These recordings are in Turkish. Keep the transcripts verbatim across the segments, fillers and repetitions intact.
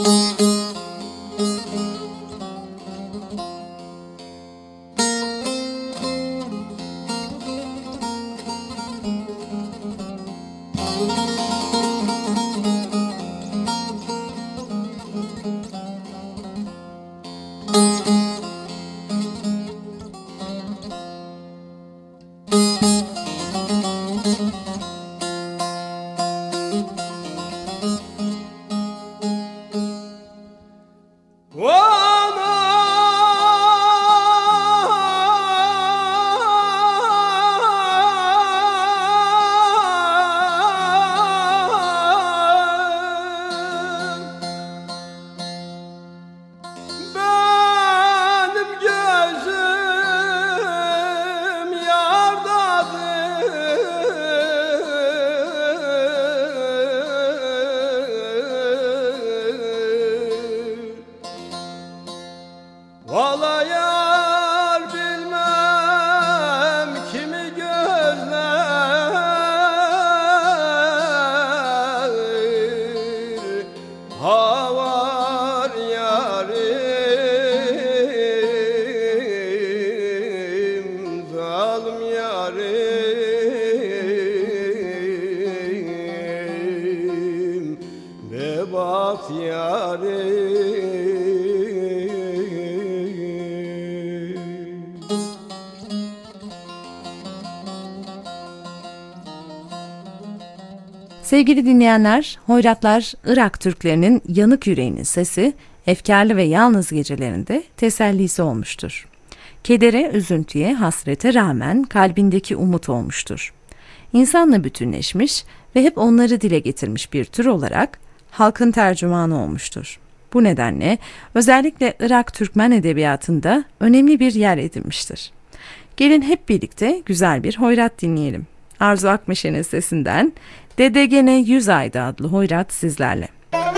Sevgili dinleyenler, Hoyratlar, Irak Türklerinin yanık yüreğinin sesi, efkarlı ve yalnız gecelerinde tesellisi olmuştur. Kedere, üzüntüye, hasrete rağmen kalbindeki umut olmuştur. İnsanla bütünleşmiş ve hep onları dile getirmiş bir tür olarak halkın tercümanı olmuştur. Bu nedenle özellikle Irak Türkmen edebiyatında önemli bir yer edinmiştir. Gelin hep birlikte güzel bir hoyrat dinleyelim. Arzu Akmeşe'nin sesinden Dede Gene Yüz Ayda adlı hoyrat sizlerle.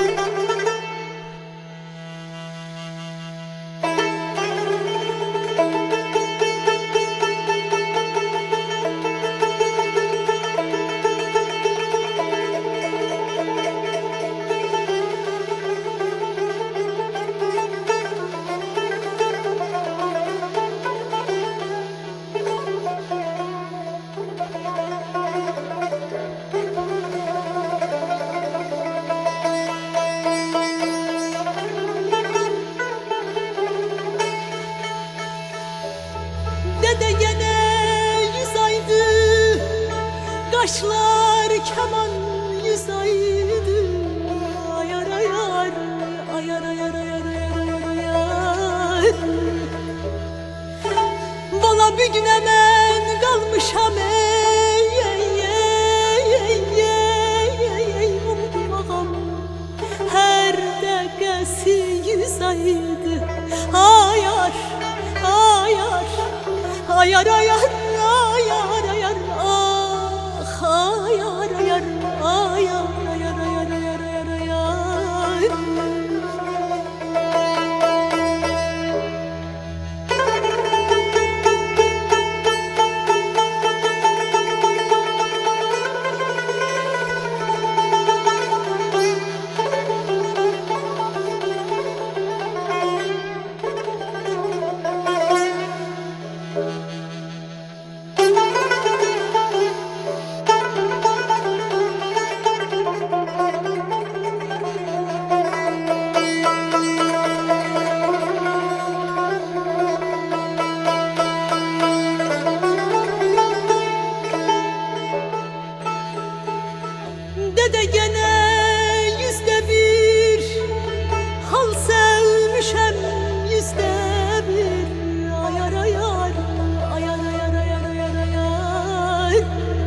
Kaşlar keman yüz aydı, ayar ayar, ayar ayar ayar ayar ayar. Bana bir gün hemen kalmışam ey ey ey ey ey ey umdum ağam. Her dakikası yüz aydı, ayar ayar ayar ayar ayar ayar. Ayar ayar ayar ayar ayar ayar ayar ayar. Dede gene yüzde bir hal sevmişem yüzde bir. Ayar ayar ayar ayar ayar ayar ayar.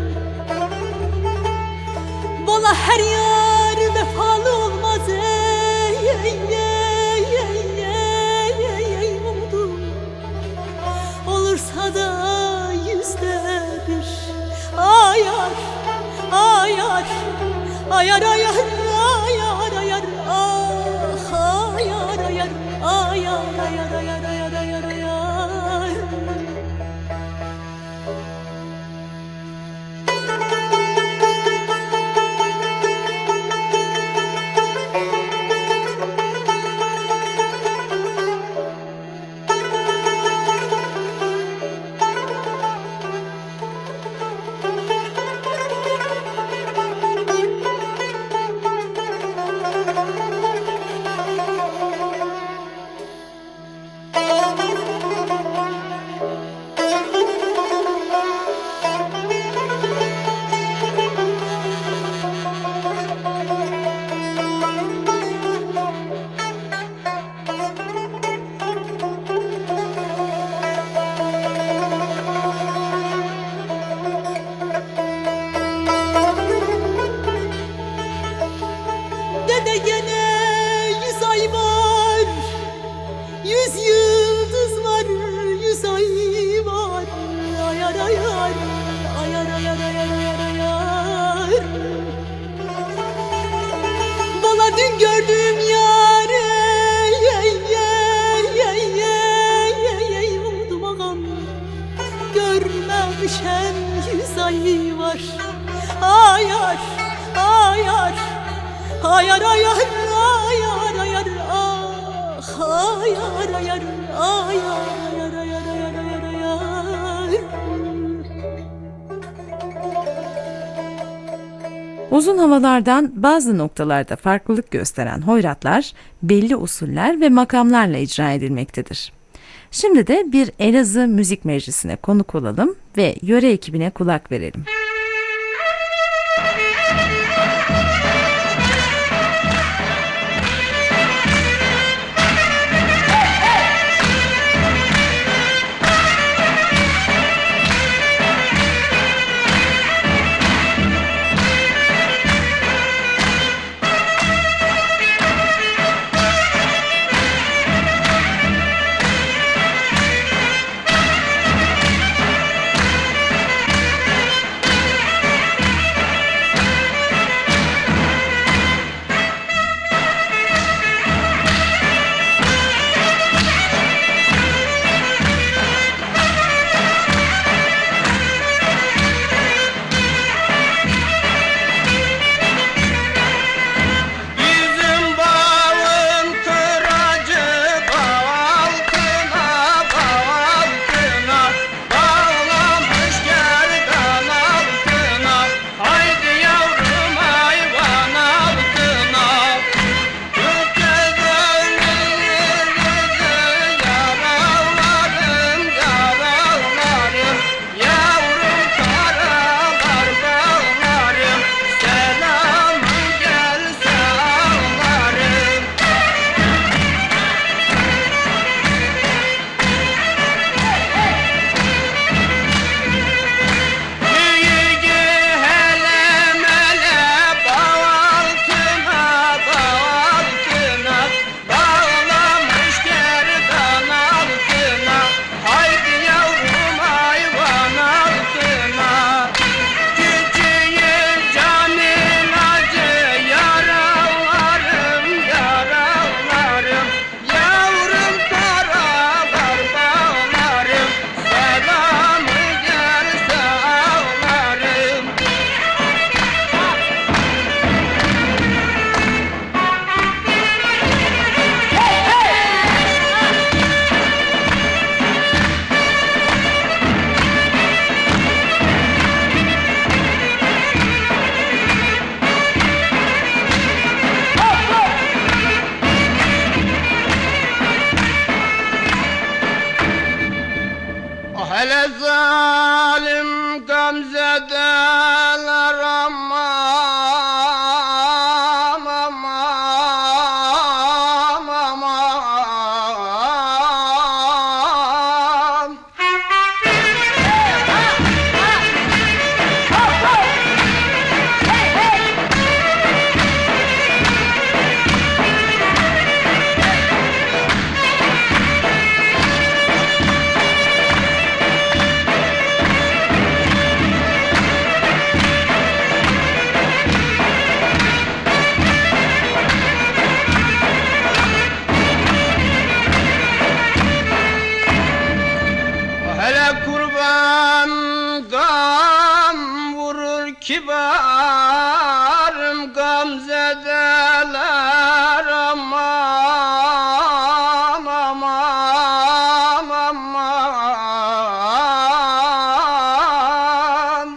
Bana her yar vefalı olmaz ey ey ey ey ey ey ey umdum. Olursa da yüzde bir. Ayar ayar ayar ayar ayar ayar ah ayar ayar ayar ayar ayar ayar ayar ayar. Uzun havalardan bazı noktalarda farklılık gösteren hoyratlar belli usuller ve makamlarla icra edilmektedir. Şimdi de bir Elazığ Müzik Meclisi'ne konuk olalım ve yöre ekibine kulak verelim. Hele zalim gamzedeler aman aman aman. Kibarım gamzedeler aman aman aman.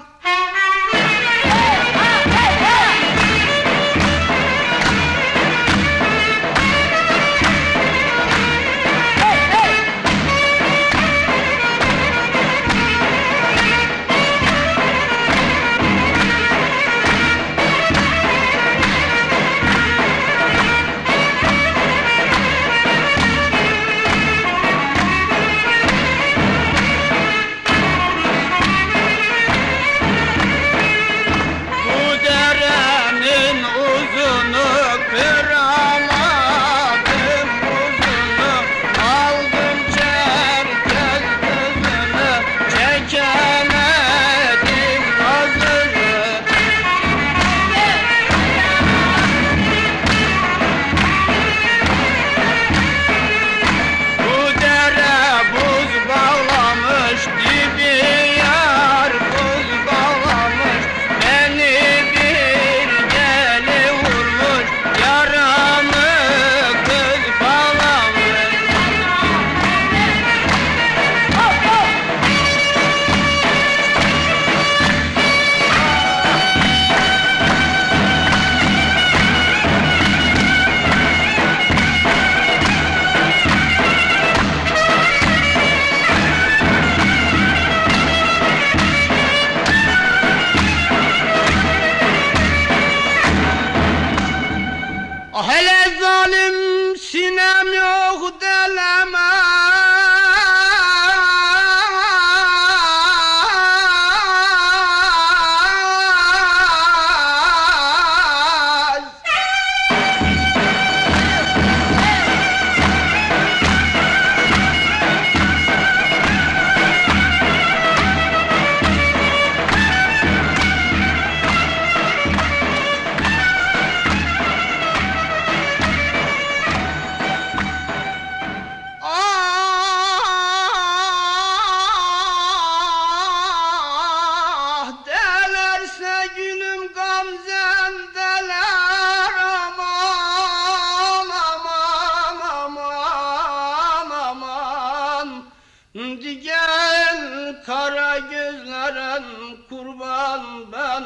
Gel kara gözlerin kurban ben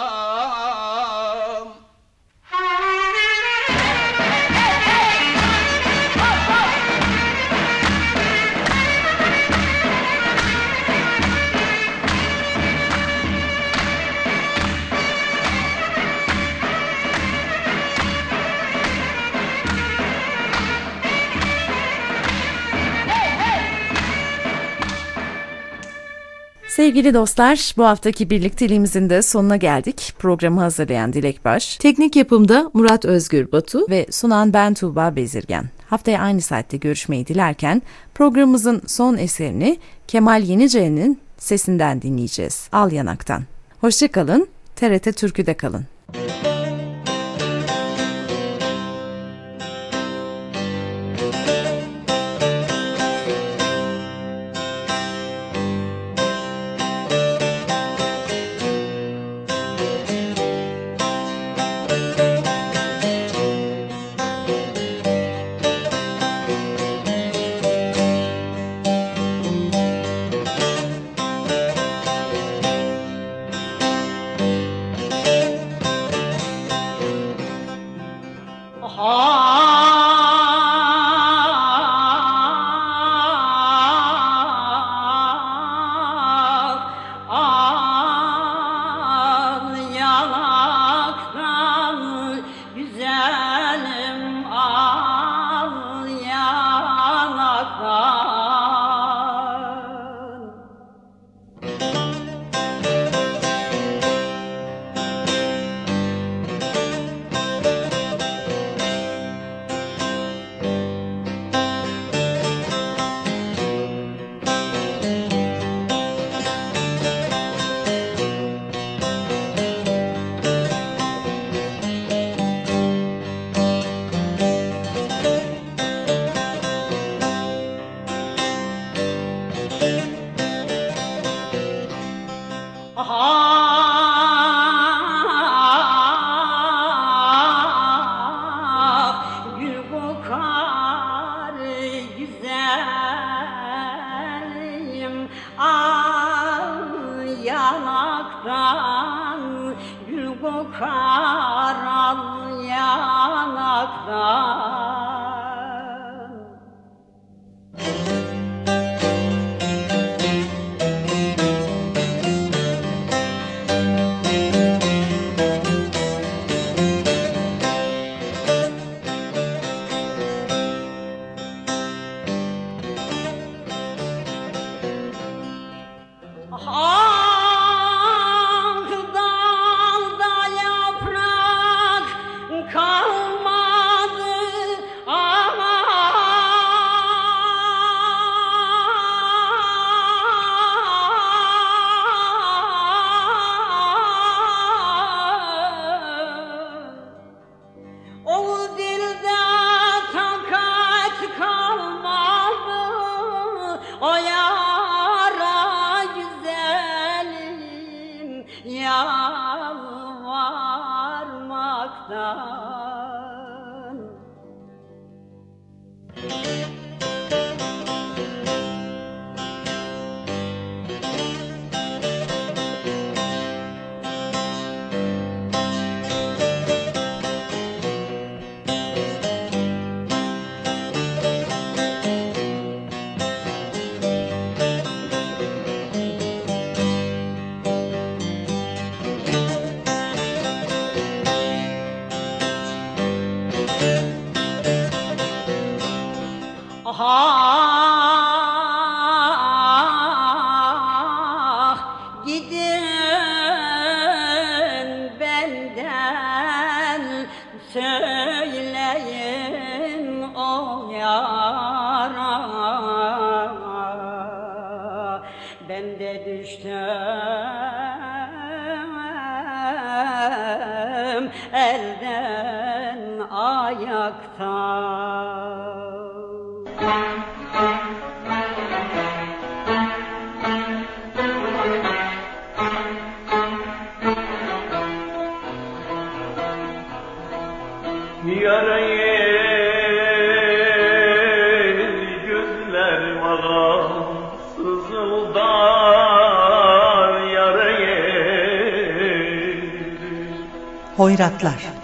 olam. Sevgili dostlar, bu haftaki birlikteliğimizin de sonuna geldik. Programı hazırlayan Dilek Baş, teknik yapımda Murat Özgür Batu ve sunan ben Tuğba Bezirgen. Haftaya aynı saatte görüşmeyi dilerken programımızın son eserini Kemal Yenice'nin sesinden dinleyeceğiz. Al Yanak'tan. Hoşça kalın, T R T Türkü'de kalın. elden ayakta. Yarayı gözlerim ağam Hoyratlar.